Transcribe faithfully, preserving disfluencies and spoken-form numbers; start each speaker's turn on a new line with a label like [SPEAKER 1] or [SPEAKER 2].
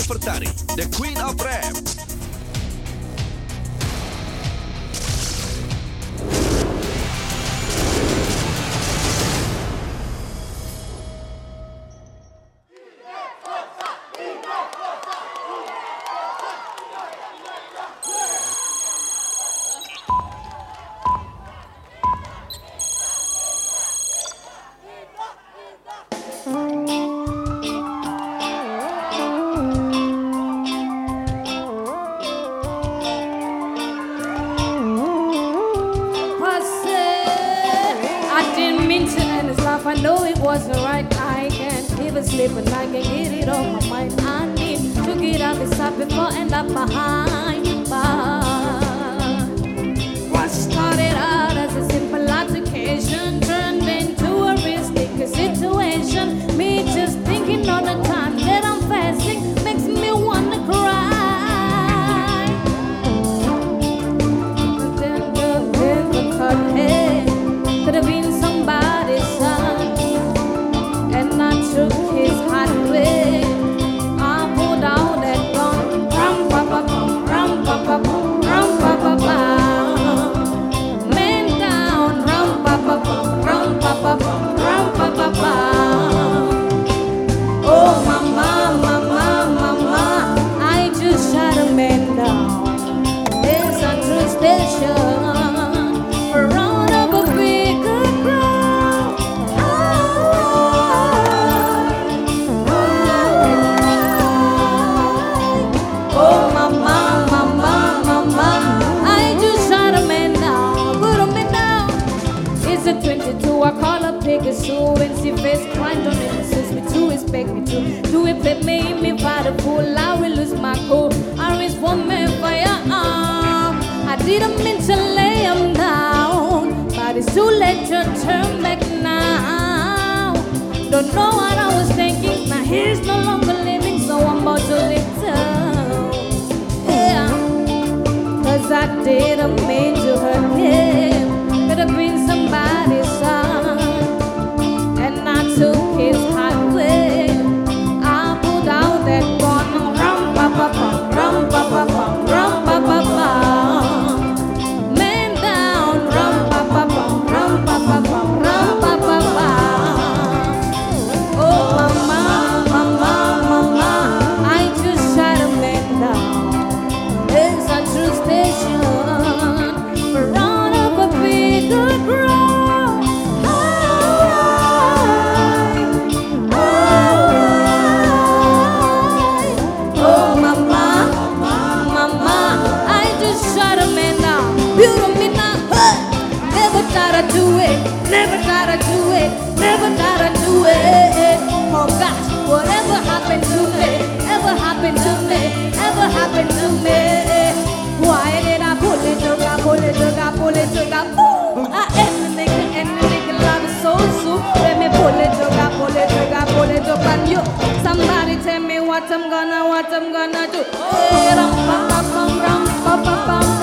[SPEAKER 1] Pertari, the Queen of Rap.
[SPEAKER 2] I know it wasn't right. I can't even sleep and I can't get it off my mind. I need to get out this side before I end up behind bars. What started out as a simple altercation turned into a risky situation. Me just thinking all the time that I'm fasting makes me wanna cry. But then the river cut head could have been somebody's son. Took his highway. I pulled out that gun. Rum pa pa pum, rum pa pa pum, rum pa pa pum. Man down, rum pa pa pum, rum pa pa pum, rum pa pa pum. Oh mama, mama, mama, I just shot a man down in Central Station. twenty-two, I call up Pegasus when she face climbed on it, insist me to expect me to do it, but made me fight a fool. I will lose my cool. I risk one man fire. I didn't mean to lay him down, but it's too late to turn back now. Don't know what I was thinking. Now he's no longer living, so I'm about to live down. Yeah, cause I didn't mean to hurt him. Could have been somebody's son, and I took his highway. I pulled out that gun, rum pa pa pum, rum pa pa pum, rum pa pa pum. Man down, rum pa pa pum, rum pa pa pum, rum pa pa pum. Oh mama, mama, mama, I just shot a man down. It's a true station. Do it, never gotta do it, never gotta do it. Oh gosh, whatever happened to me, ever happened to me, ever happened to me. Why did I pull it, took I pull it, took I pull it, took I boom. I end the nigga, end the nigga, love is so soup. Let me pull it, took I pull it, took I pull it, took on you. Somebody tell me what I'm gonna, what I'm gonna do. Hey, rum pa pa pum, rum pa pa pum.